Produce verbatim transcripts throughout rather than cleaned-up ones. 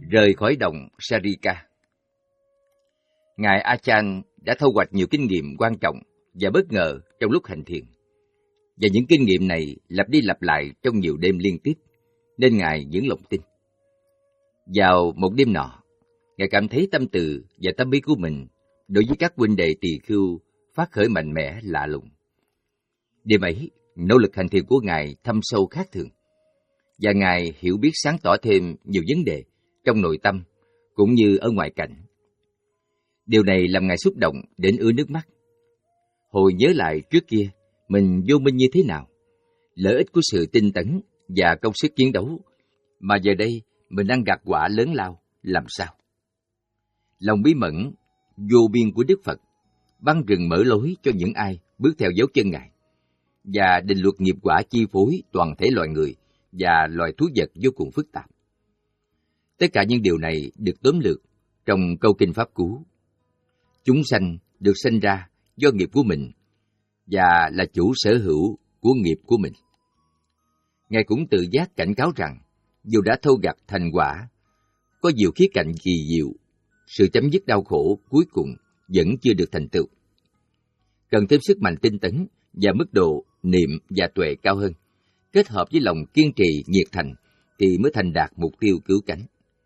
Rời khỏi động Sarika. Ngài Achan đã thu hoạch nhiều kinh nghiệm quan trọng và bất ngờ trong lúc hành thiền. Và những kinh nghiệm này lặp đi lặp lại trong nhiều đêm liên tiếp, nên Ngài vững lòng tin. Vào một đêm nọ, Ngài cảm thấy tâm từ và tâm bí của mình đối với các huynh đệ tỳ khưu phát khởi mạnh mẽ lạ lùng. Đêm ấy, nỗ lực hành thiền của Ngài thâm sâu khác thường, và Ngài hiểu biết sáng tỏ thêm nhiều vấn đề trong nội tâm cũng như ở ngoại cảnh. Điều này làm Ngài xúc động đến ứa nước mắt. Hồi nhớ lại trước kia mình vô minh như thế nào, lợi ích của sự tinh tấn và công sức chiến đấu, mà giờ đây mình đang gặt quả lớn lao làm sao. Lòng bí mẫn vô biên của Đức Phật băng rừng mở lối cho những ai bước theo dấu chân Ngài, và định luật nghiệp quả chi phối toàn thể loài người và loài thú vật vô cùng phức tạp. Tất cả những điều này được tóm lược trong câu kinh Pháp Cú. Chúng sanh được sinh ra do nghiệp của mình và là chủ sở hữu của nghiệp của mình. Ngài cũng tự giác cảnh cáo rằng dù đã thâu gặt thành quả, có nhiều khía cạnh kỳ diệu, sự chấm dứt đau khổ cuối cùng vẫn chưa được thành tựu. Cần thêm sức mạnh tinh tấn và mức độ niệm và tuệ cao hơn, kết hợp với lòng kiên trì nhiệt thành thì mới thành đạt mục tiêu cứu cánh.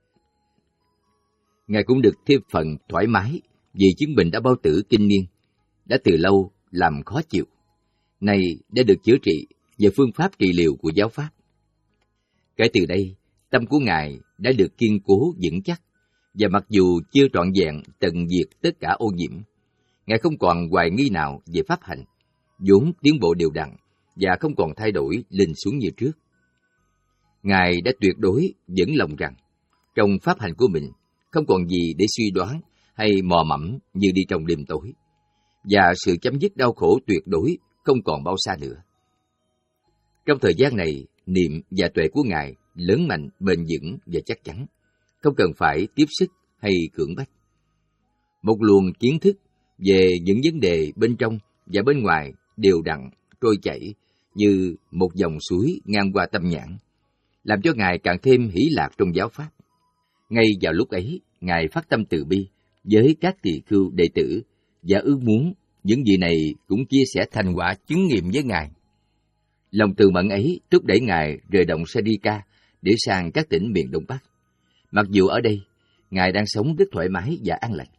Ngài cũng được thêm phần thoải mái vì chứng bệnh đã bao tử kinh niên, đã từ lâu làm khó chịu, nay đã được chữa trị nhờ phương pháp trị liệu của giáo pháp. Kể từ đây, tâm của Ngài đã được kiên cố vững chắc, và mặc dù chưa trọn vẹn tận diệt tất cả ô nhiễm, Ngài không còn hoài nghi nào về pháp hành, vốn tiến bộ đều đặn và không còn thay đổi lên xuống như trước. Ngài đã tuyệt đối vững lòng rằng trong pháp hành của mình không còn gì để suy đoán hay mò mẫm như đi trong đêm tối, và sự chấm dứt đau khổ tuyệt đối không còn bao xa nữa. Trong thời gian này, niệm và tuệ của Ngài lớn mạnh, bền vững và chắc chắn, không cần phải tiếp sức hay cưỡng bách. Một luồng kiến thức về những vấn đề bên trong và bên ngoài đều đặn trôi chảy như một dòng suối ngang qua tâm nhãn, làm cho Ngài càng thêm hỷ lạc trong giáo pháp. Ngay vào lúc ấy, Ngài phát tâm từ bi với các tỳ khưu đệ tử và ước muốn những vị này cũng chia sẻ thành quả chứng nghiệm với Ngài. Lòng từ mẫn ấy thúc đẩy Ngài rời động Sarika để sang các tỉnh miền Đông Bắc. Mặc dù ở đây, Ngài đang sống rất thoải mái và an lành.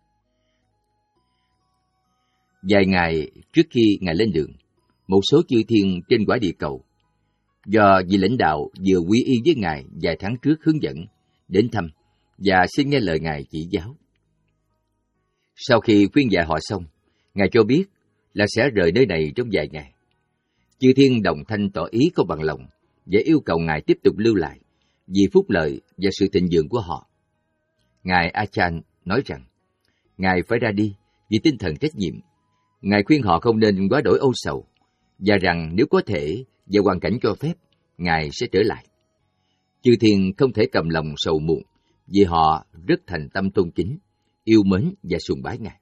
Vài ngày trước khi Ngài lên đường, một số chư thiên trên quả địa cầu, do vị lãnh đạo vừa quy y với Ngài vài tháng trước hướng dẫn, đến thăm và xin nghe lời Ngài chỉ giáo. Sau khi khuyên dạy họ xong, Ngài cho biết là sẽ rời nơi này trong vài ngày. Chư thiên đồng thanh tỏ ý không bằng lòng và yêu cầu Ngài tiếp tục lưu lại vì phúc lợi và sự thịnh vượng của họ. Ngài Achan nói rằng Ngài phải ra đi vì tinh thần trách nhiệm. Ngài khuyên họ không nên quá đổi âu sầu, và rằng nếu có thể và hoàn cảnh cho phép, Ngài sẽ trở lại. Chư thiên không thể cầm lòng sầu muộn vì họ rất thành tâm tôn kính, yêu mến và sùng bái Ngài.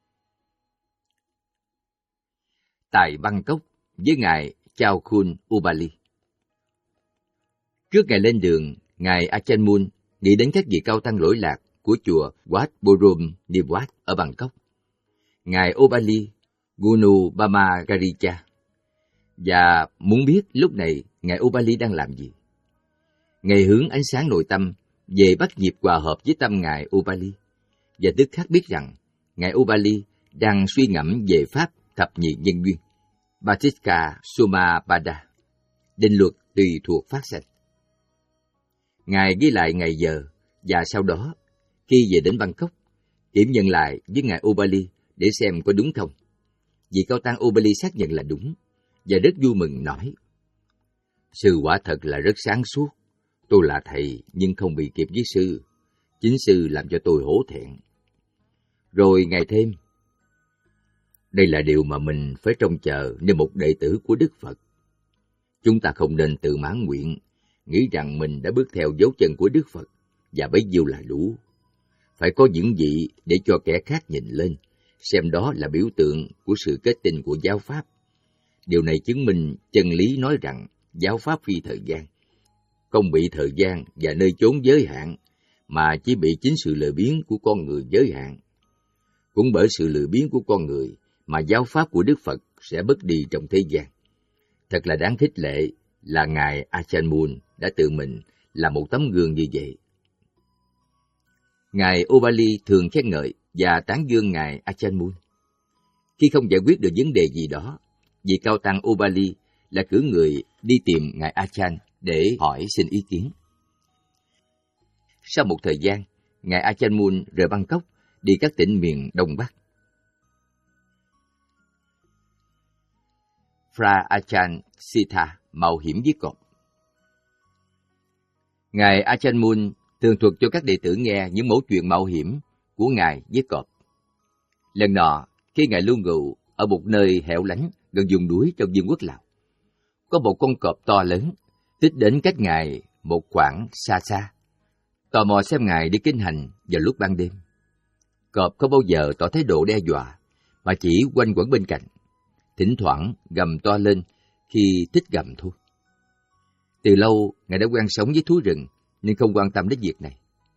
Tại Bangkok với Ngài Chao Khun Upali. Trước ngày lên đường, Ngài Achan Mun nghĩ đến các vị cao tăng lỗi lạc của chùa Wat Borom Niwat ở Bangkok, Ngài Upali Gunu Bamagaricha, và muốn biết lúc này Ngài Upali đang làm gì. Ngài hướng ánh sáng nội tâm về bắt nhịp hòa hợp với tâm Ngài Upali, và tức khắc biết rằng Ngài Upali đang suy ngẫm về pháp thập nhị nhân duyên, Bhattacca Sumappada, định luật tùy thuộc phát sanh. Ngài ghi lại ngày giờ, và sau đó, khi về đến Bangkok, kiểm nhận lại với Ngài Upali để xem có đúng không. Vị cao tăng Upali xác nhận là đúng, và rất vui mừng nói: Sư quả thật là rất sáng suốt. Tôi là thầy nhưng không bị kịp với sư. Chính sư làm cho tôi hổ thẹn. Rồi Ngài thêm: Đây là điều mà mình phải trông chờ nơi một đệ tử của Đức Phật. Chúng ta không nên tự mãn nguyện, nghĩ rằng mình đã bước theo dấu chân của Đức Phật, và bấy nhiêu là đủ. Phải có những vị để cho kẻ khác nhìn lên, xem đó là biểu tượng của sự kết tinh của giáo pháp. Điều này chứng minh chân lý nói rằng giáo pháp phi thời gian, không bị thời gian và nơi chốn giới hạn, mà chỉ bị chính sự lười biếng của con người giới hạn. Cũng bởi sự lười biếng của con người mà giáo pháp của Đức Phật sẽ mất đi trong thế gian. Thật là đáng khích lệ là Ngài Ajahn Mun đã tự mình là một tấm gương như vậy. Ngài Ubali thường khen ngợi và tán dương Ngài Ajahn Mun. Khi không giải quyết được vấn đề gì đó, vị cao tăng Ubali là cử người đi tìm Ngài Ajahn để hỏi xin ý kiến. Sau một thời gian, Ngài Ajahn Mun rời Bangkok đi các tỉnh miền Đông Bắc. Fra Ajahn Sita mạo hiểm với cọp. Ngài Ajahn Mun thường thuật cho các đệ tử nghe những mẩu chuyện mạo hiểm của Ngài với cọp. Lần nọ, khi Ngài lưu ngụ ở một nơi hẻo lánh gần vùng núi trong Vương quốc Lào, có một con cọp to lớn tích đến cách Ngài một khoảng xa xa, tò mò xem Ngài đi kinh hành vào lúc ban đêm. Cọp không bao giờ tỏ thái độ đe dọa, mà chỉ quanh quẩn bên cạnh, thỉnh thoảng gầm to lên khi thích gầm thôi. Từ lâu, Ngài đã quen sống với thú rừng nên không quan tâm đến việc này.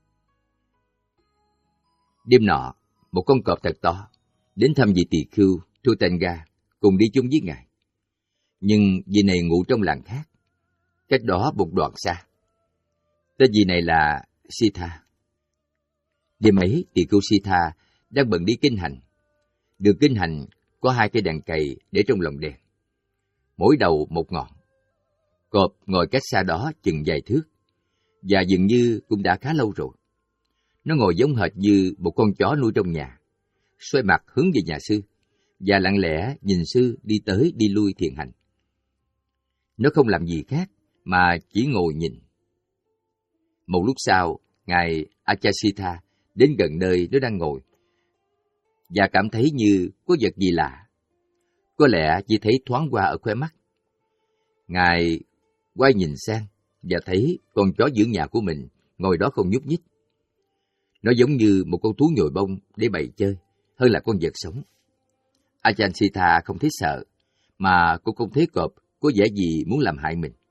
Đêm nọ, một con cọp thật to đến thăm vị tỳ khưu Thutanga cùng đi chung với Ngài. Nhưng vị này ngủ trong làng khác, cách đó một đoạn xa. Tên vị này là Sita. Đêm ấy, tỳ khưu Sita đang bận đi kinh hành. Đường kinh hành có hai cây đèn cầy để trong lồng đèn, mỗi đầu một ngọn. Cọp ngồi cách xa đó chừng vài thước, và dường như cũng đã khá lâu rồi. Nó ngồi giống hệt như một con chó nuôi trong nhà, xoay mặt hướng về nhà sư, và lặng lẽ nhìn sư đi tới đi lui thiền hành. Nó không làm gì khác, mà chỉ ngồi nhìn. Một lúc sau, Ngài Ajahn đến gần nơi nó đang ngồi, và cảm thấy như có vật gì lạ. Có lẽ chỉ thấy thoáng qua ở khóe mắt. Ngài quay nhìn sang, và thấy con chó giữ nhà của mình ngồi đó không nhúc nhích. Nó giống như một con thú nhồi bông để bày chơi, hơn là con vật sống. Ajahn Sita không thấy sợ, mà cô không thấy cọp có vẻ gì muốn làm hại mình.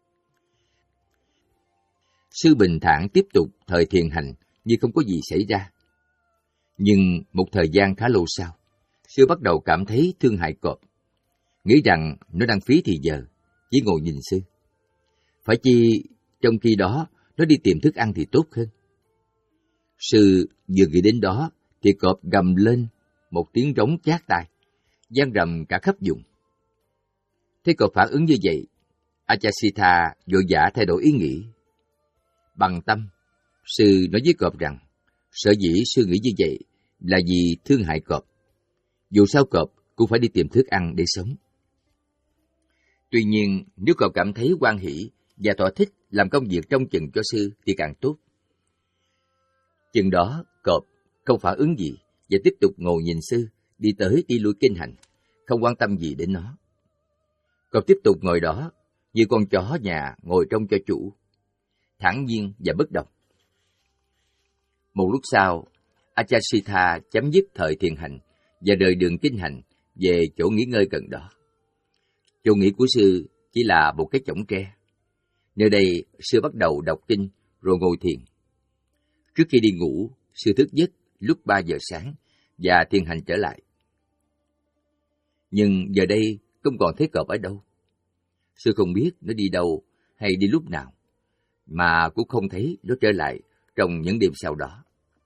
Sư bình thản tiếp tục thời thiền hành như không có gì xảy ra. Nhưng một thời gian khá lâu sau, sư bắt đầu cảm thấy thương hại cọp, nghĩ rằng nó đang phí thì giờ, chỉ ngồi nhìn sư. Phải chi trong khi đó nó đi tìm thức ăn thì tốt hơn. Sư vừa nghĩ đến đó thì cọp gầm lên một tiếng rống chát tai, vang rầm cả khắp vùng. Thấy cọp phản ứng như vậy, Ajahn vội vã thay đổi ý nghĩ. Bằng tâm, sư nói với cọp rằng sở dĩ sư nghĩ như vậy là vì thương hại cọp. Dù sao cọp cũng phải đi tìm thức ăn để sống. Tuy nhiên, nếu cọp cảm thấy hoan hỷ và thỏa thích làm công việc trông chừng cho sư thì càng tốt. Chừng đó, cọp không phản ứng gì và tiếp tục ngồi nhìn sư đi tới đi lui kinh hành, không quan tâm gì đến nó. Cọp tiếp tục ngồi đó như con chó nhà ngồi trông cho chủ, thản nhiên và bất động. Một lúc sau, Ajahn chấm dứt thời thiền hành và rời đường kinh hành về chỗ nghỉ ngơi gần đó. Chỗ nghỉ của sư chỉ là một cái chõng tre. Nơi đây, sư bắt đầu đọc kinh rồi ngồi thiền. Trước khi đi ngủ, sư thức giấc lúc ba giờ sáng và thiền hành trở lại. Nhưng giờ đây không còn thấy cọp ở đâu. Sư không biết nó đi đâu hay đi lúc nào, mà cũng không thấy nó trở lại trong những đêm sau đó.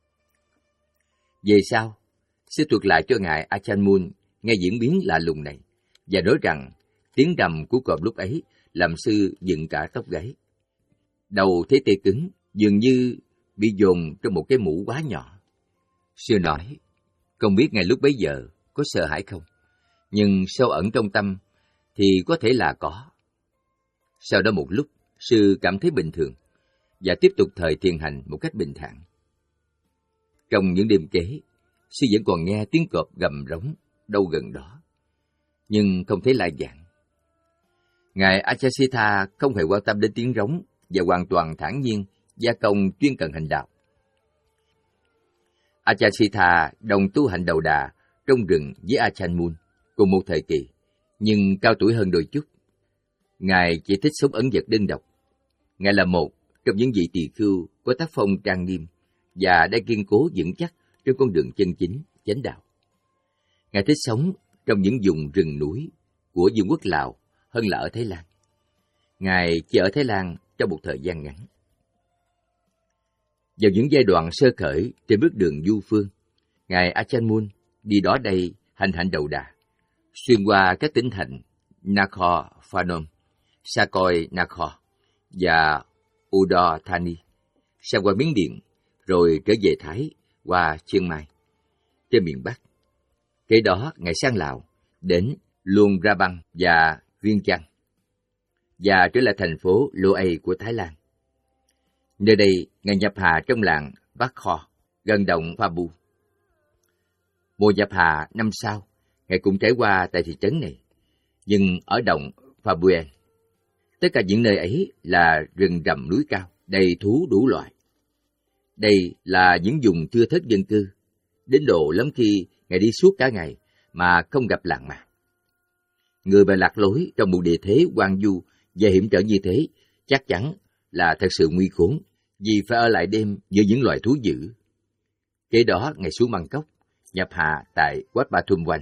Về sau, sư thuật lại cho Ngài Ajahn Mun nghe diễn biến lạ lùng này, và nói rằng tiếng rầm của cọp lúc ấy làm sư dựng cả tóc gáy. Đầu thấy tê cứng, dường như bị dồn trong một cái mũ quá nhỏ. Sư nói, không biết ngay lúc bấy giờ có sợ hãi không, nhưng sâu ẩn trong tâm thì có thể là có. Sau đó một lúc, sư cảm thấy bình thường và tiếp tục thời thiền hành một cách bình thản. Trong những đêm kế, sư vẫn còn nghe tiếng cọp gầm rống đâu gần đó, nhưng không thấy lai vãng. Ngài Ajahn không hề quan tâm đến tiếng rống và hoàn toàn thản nhiên gia công chuyên cần hành đạo. Ajahn đồng tu hành đầu đà trong rừng với Ajahn Mun cùng một thời kỳ, nhưng cao tuổi hơn đôi chút. Ngài chỉ thích sống ẩn dật đơn độc. Ngài là một trong những vị tỳ khưu có tác phong trang nghiêm, và đã kiên cố vững chắc trên con đường chân chính, chánh đạo. Ngài thích sống trong những vùng rừng núi của vương quốc Lào hơn là ở Thái Lan. Ngài chỉ ở Thái Lan trong một thời gian ngắn. Vào những giai đoạn sơ khởi trên bước đường du phương, Ngài Ajahn Mun đi đó đây hành hạnh đầu đà, xuyên qua các tỉnh thành Nakhon Phanom, Sakoi Nakhon và Udon Thani, sang qua Miến Điện, rồi trở về Thái qua Chiang Mai, trên miền Bắc. Kế đó, Ngài sang Lào, đến Luang Prabang và Vientiane Chăn, và trở lại thành phố Loei của Thái Lan. Nơi đây, Ngài nhập hà trong làng Bắc Kho, gần động Pha Bu. Mùa nhập hà năm sau, Ngài cũng trải qua tại thị trấn này, nhưng ở động Pha Buen. Tất cả những nơi ấy là rừng rậm núi cao, đầy thú đủ loại. Đây là những vùng thưa thớt dân cư, đến độ lắm khi Ngài đi suốt cả ngày mà không gặp làng mạc. Người mà lạc lối trong một địa thế hoang vu và hiểm trở như thế chắc chắn là thật sự nguy khốn, vì phải ở lại đêm giữa những loài thú dữ. Kế đó, Ngài xuống Bangkok, nhập hạ tại Wat Pathumwan.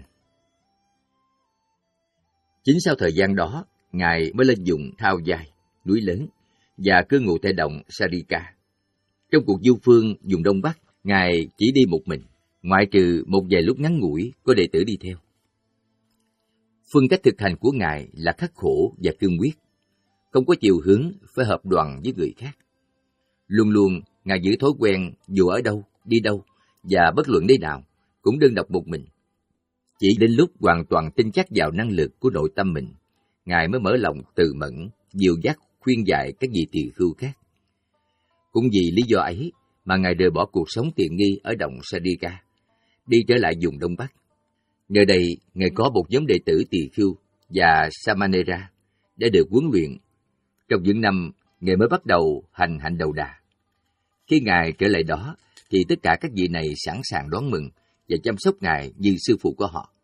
Chính sau thời gian đó, Ngài mới lên vùng Thao Giai, núi lớn, và cư ngụ tại động Sarika. Trong cuộc du phương vùng Đông Bắc, Ngài chỉ đi một mình, ngoại trừ một vài lúc ngắn ngủi có đệ tử đi theo. Phương cách thực hành của Ngài là khắc khổ và cương quyết, không có chiều hướng phải hợp đoàn với người khác. Luôn luôn, Ngài giữ thói quen dù ở đâu, đi đâu, và bất luận nơi nào, cũng đơn độc một mình. Chỉ đến lúc hoàn toàn tin chắc vào năng lực của nội tâm mình, Ngài mới mở lòng từ mẫn, dìu dắt, khuyên dạy các vị tỳ khưu khác. Cũng vì lý do ấy mà Ngài rời bỏ cuộc sống tiện nghi ở động Sarika, đi trở lại vùng Đông Bắc. Nơi đây, Ngài có một nhóm đệ tử tỳ khưu và Samanera đã được huấn luyện trong những năm Ngài mới bắt đầu hành hạnh đầu đà. Khi Ngài trở lại đó, thì tất cả các vị này sẵn sàng đón mừng và chăm sóc Ngài như sư phụ của họ.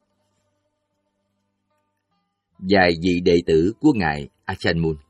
Vài vị đệ tử của Ngài Ajahn Mun.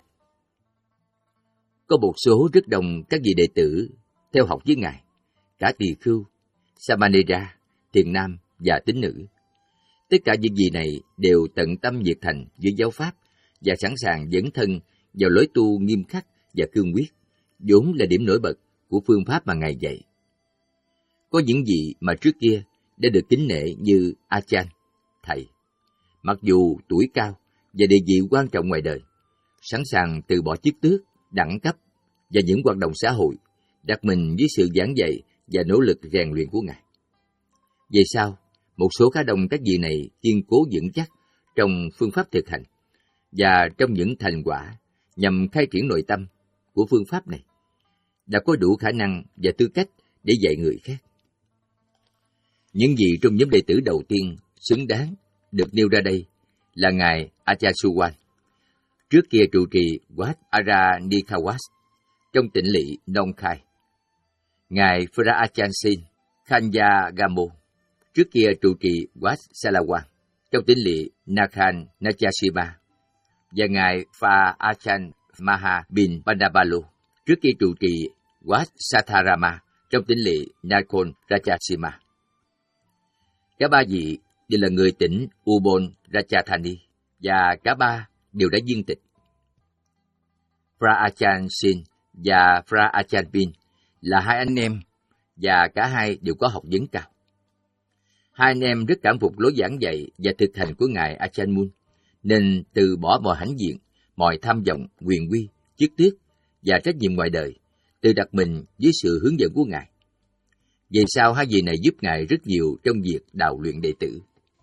Có một số rất đông các vị đệ tử theo học với Ngài, cả tỳ khưu, Samanera, thiền nam và tín nữ. Tất cả những vị này đều tận tâm nhiệt thành với giáo pháp và sẵn sàng dấn thân vào lối tu nghiêm khắc và cương quyết, vốn là điểm nổi bật của phương pháp mà Ngài dạy. Có những vị mà trước kia đã được kính nể như Ajahn, thầy, mặc dù tuổi cao và địa vị quan trọng ngoài đời, sẵn sàng từ bỏ chức tước, đẳng cấp và những hoạt động xã hội, đặt mình dưới sự giảng dạy và nỗ lực rèn luyện của Ngài. Về sau, một số khá đông các vị này kiên cố vững chắc trong phương pháp thực hành và trong những thành quả nhằm khai triển nội tâm của phương pháp này, đã có đủ khả năng và tư cách để dạy người khác. Những vị trong nhóm đệ tử đầu tiên xứng đáng được nêu ra đây là Ngài Ajahn Suwan, trước kia trụ trì Wat Aranyikawas trong tỉnh lỵ Nong Khai. Ngài Phra Ajahn Sin Khanyagamo, trước kia trụ trì Wat Salawan trong tỉnh lỵ Nakhan Nachasima, và Ngài Pha Ajahn Maha Bin Pandabalo, trước kia trụ trì Wat Satharama trong tỉnh lỵ Nakhon Ratchasima. Cả ba vị đều là người tỉnh Ubon Ratchathani, và cả ba đều đã viên tịch. Phra Ajahn Sin và Phra Ajahn Bin là hai anh em, và cả hai đều có học vấn cao. Hai anh em rất cảm phục lối giảng dạy và thực hành của Ngài Ajahn Mun, nên từ bỏ mọi hãnh diện, mọi tham vọng, quyền uy, chức tước và trách nhiệm ngoài đời, tự đặt mình dưới sự hướng dẫn của Ngài. Về sau, hai vị này giúp Ngài rất nhiều trong việc đào luyện đệ tử.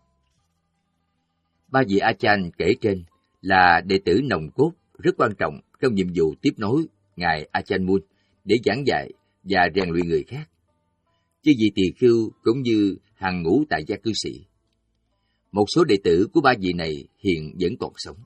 Ba vị Ajahn kể trên là đệ tử nòng cốt rất quan trọng trong nhiệm vụ tiếp nối Ngài Ajahn Mun để giảng dạy và rèn luyện người khác. Chứ vị tỳ khưu cũng như hàng ngũ tại gia cư sĩ. Một số đệ tử của ba vị này hiện vẫn còn sống.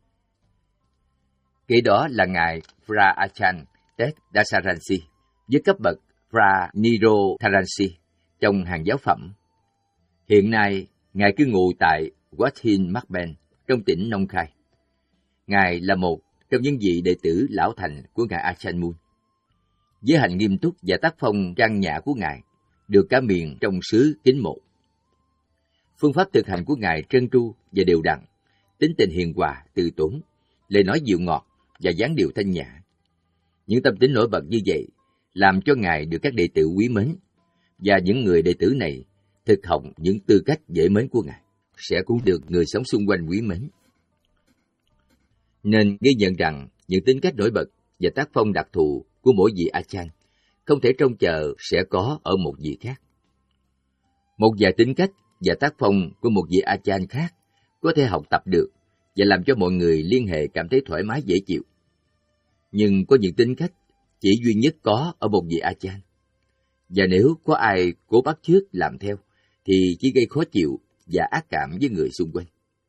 Kế đó là Ngài Phra Ajahn Tet Dasaransi, với cấp bậc Phra Niro Tharansi trong hàng giáo phẩm. Hiện nay, Ngài cư ngụ tại Wat Hin Makben trong tỉnh Nong Khai. Ngài là một trong những vị đệ tử lão thành của Ngài Ajahn Mun. Giới hạnh nghiêm túc và tác phong trang nhã của Ngài được cả miền trong xứ kính mộ. Phương pháp thực hành của Ngài trơn tru và đều đặn, tính tình hiền hòa, từ tốn, lời nói dịu ngọt và dáng điệu thanh nhã. Những tâm tính nổi bật như vậy làm cho Ngài được các đệ tử quý mến, và những người đệ tử này thực học những tư cách dễ mến của Ngài, sẽ cũng được người sống xung quanh quý mến. Nên ghi nhận rằng những tính cách nổi bật và tác phong đặc thù của mỗi vị A-chan không thể trông chờ sẽ có ở một vị khác. Một vài tính cách và tác phong của một vị A-chan khác có thể học tập được và làm cho mọi người liên hệ cảm thấy thoải mái dễ chịu. Nhưng có những tính cách chỉ duy nhất có ở một vị A-chan, và nếu có ai cố bắt chước làm theo thì chỉ gây khó chịu và ác cảm với người xung quanh.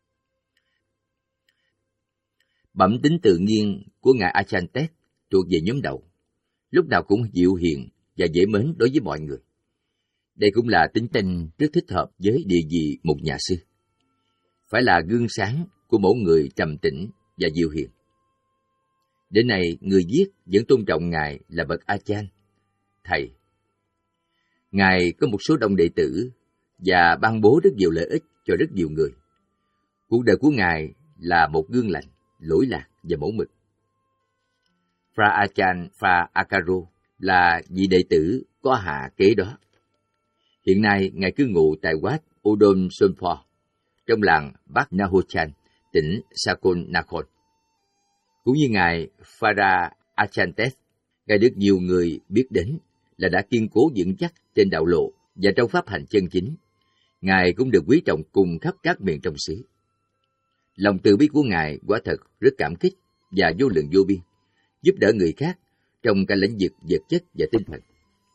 Bẩm tính tự nhiên của ngài A-chan Tet thuộc về nhóm đầu, lúc nào cũng dịu hiền và dễ mến đối với mọi người. Đây cũng là tính tình rất thích hợp với địa vị một nhà sư. Phải là gương sáng của mỗi người trầm tĩnh và dịu hiền. Đến nay, người viết vẫn tôn trọng Ngài là bậc A-chan, thầy. Ngài có một số đông đệ tử và ban bố rất nhiều lợi ích cho rất nhiều người. Cuộc đời của Ngài là một gương lành, lỗi lạc và mẫu mực. Phra A-chan Phra Akaro là vị đệ tử có hạ kế đó. Hiện nay, Ngài cư ngụ tại Wat Odom Sonpo, trong làng Bắc Nahochan, tỉnh Sakon Nakhon. Cũng như Ngài Phra A-chan Tet, Ngài được nhiều người biết đến là đã kiên cố vững chắc trên đạo lộ và trong pháp hành chân chính. Ngài cũng được quý trọng cùng khắp các miền trong xứ. Lòng từ bi của Ngài quả thật rất cảm kích và vô lượng vô biên, giúp đỡ người khác trong cả lĩnh vực vật chất và tinh thần.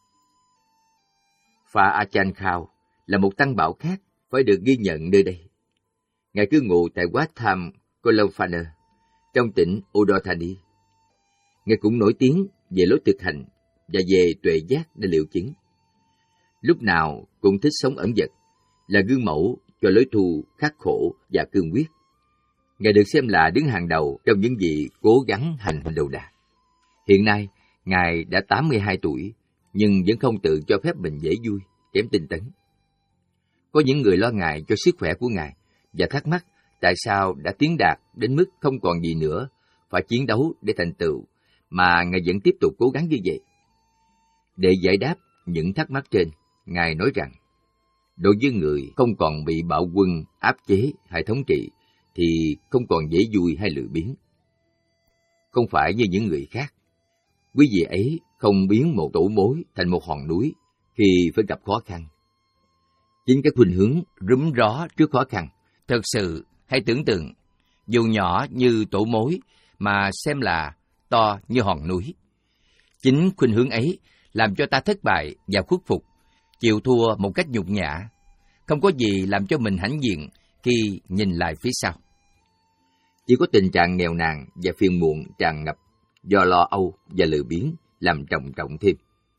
Phra A-chan Khao là một tăng bảo khác phải được ghi nhận nơi đây. Ngài cư ngụ tại Wat Tham Kolomphana, trong tỉnh Udon Thani. Ngài cũng nổi tiếng về lối thực hành và về tuệ giác để liệu chứng. Lúc nào cũng thích sống ẩn dật, là gương mẫu cho lối tu khắc khổ và cương quyết. Ngài được xem là đứng hàng đầu trong những vị cố gắng hành đầu đà. Hiện nay, Ngài đã tám mươi hai tuổi, nhưng vẫn không tự cho phép mình dễ vui, kém tinh tấn. Có những người lo ngại cho sức khỏe của Ngài và thắc mắc tại sao đã tiến đạt đến mức không còn gì nữa, phải chiến đấu để thành tựu, mà Ngài vẫn tiếp tục cố gắng như vậy. Để giải đáp những thắc mắc trên, Ngài nói rằng, đối với người không còn bị bạo quân áp chế hay thống trị, thì không còn dễ vui hay lười biếng. Không phải như những người khác, quý vị ấy không biến một tổ mối thành một hòn núi khi phải gặp khó khăn. Chính cái khuynh hướng rúm ró trước khó khăn. Thật sự, hãy tưởng tượng, dù nhỏ như tổ mối mà xem là to như hòn núi. Chính khuynh hướng ấy làm cho ta thất bại và khuất phục, chịu thua một cách nhục nhã. Không có gì làm cho mình hãnh diện khi nhìn lại phía sau. Chỉ có tình trạng nghèo nàn và phiền muộn tràn ngập do lo âu và lười biếng làm trầm trọng thêm.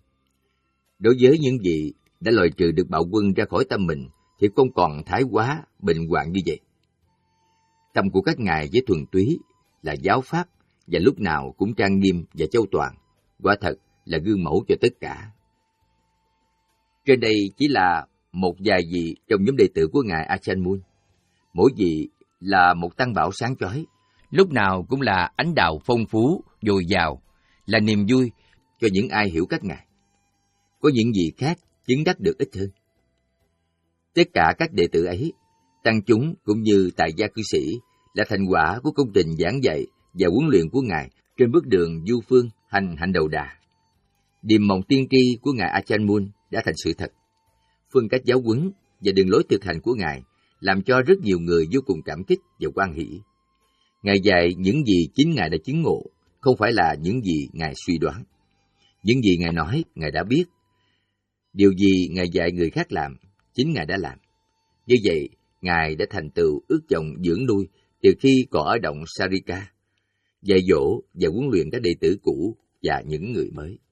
Đối với những vị đã loại trừ được bạo quân ra khỏi tâm mình thì không còn thái quá, bệnh hoạn như vậy. Tâm của các ngài với thuần túy là giáo pháp và lúc nào cũng trang nghiêm và châu toàn, quả thật là gương mẫu cho tất cả. Trên đây chỉ là một vài vị trong nhóm đệ tử của ngài A-chan Mun. Mỗi vị là một tăng bảo sáng chói, lúc nào cũng là ánh đạo phong phú, dồi dào, là niềm vui cho những ai hiểu các ngài. Có những vị khác chứng đắc được ít hơn. Tất cả các đệ tử ấy, tăng chúng cũng như tại gia cư sĩ, là thành quả của công trình giảng dạy và huấn luyện của ngài trên bước đường du phương hành hạnh đầu đà. Điềm mộng tiên tri của ngài A-chan Mun đã thành sự thật. Phương cách giáo huấn và đường lối thực hành của ngài làm cho rất nhiều người vô cùng cảm kích và hoan hỷ. Ngài dạy những gì chính ngài đã chứng ngộ, không phải là những gì ngài suy đoán. Những gì ngài nói, ngài đã biết. Điều gì ngài dạy người khác làm, chính ngài đã làm. Như vậy, ngài đã thành tựu ước vọng dưỡng nuôi từ khi còn ở động Sarika, dạy dỗ và huấn luyện các đệ tử cũ và những người mới.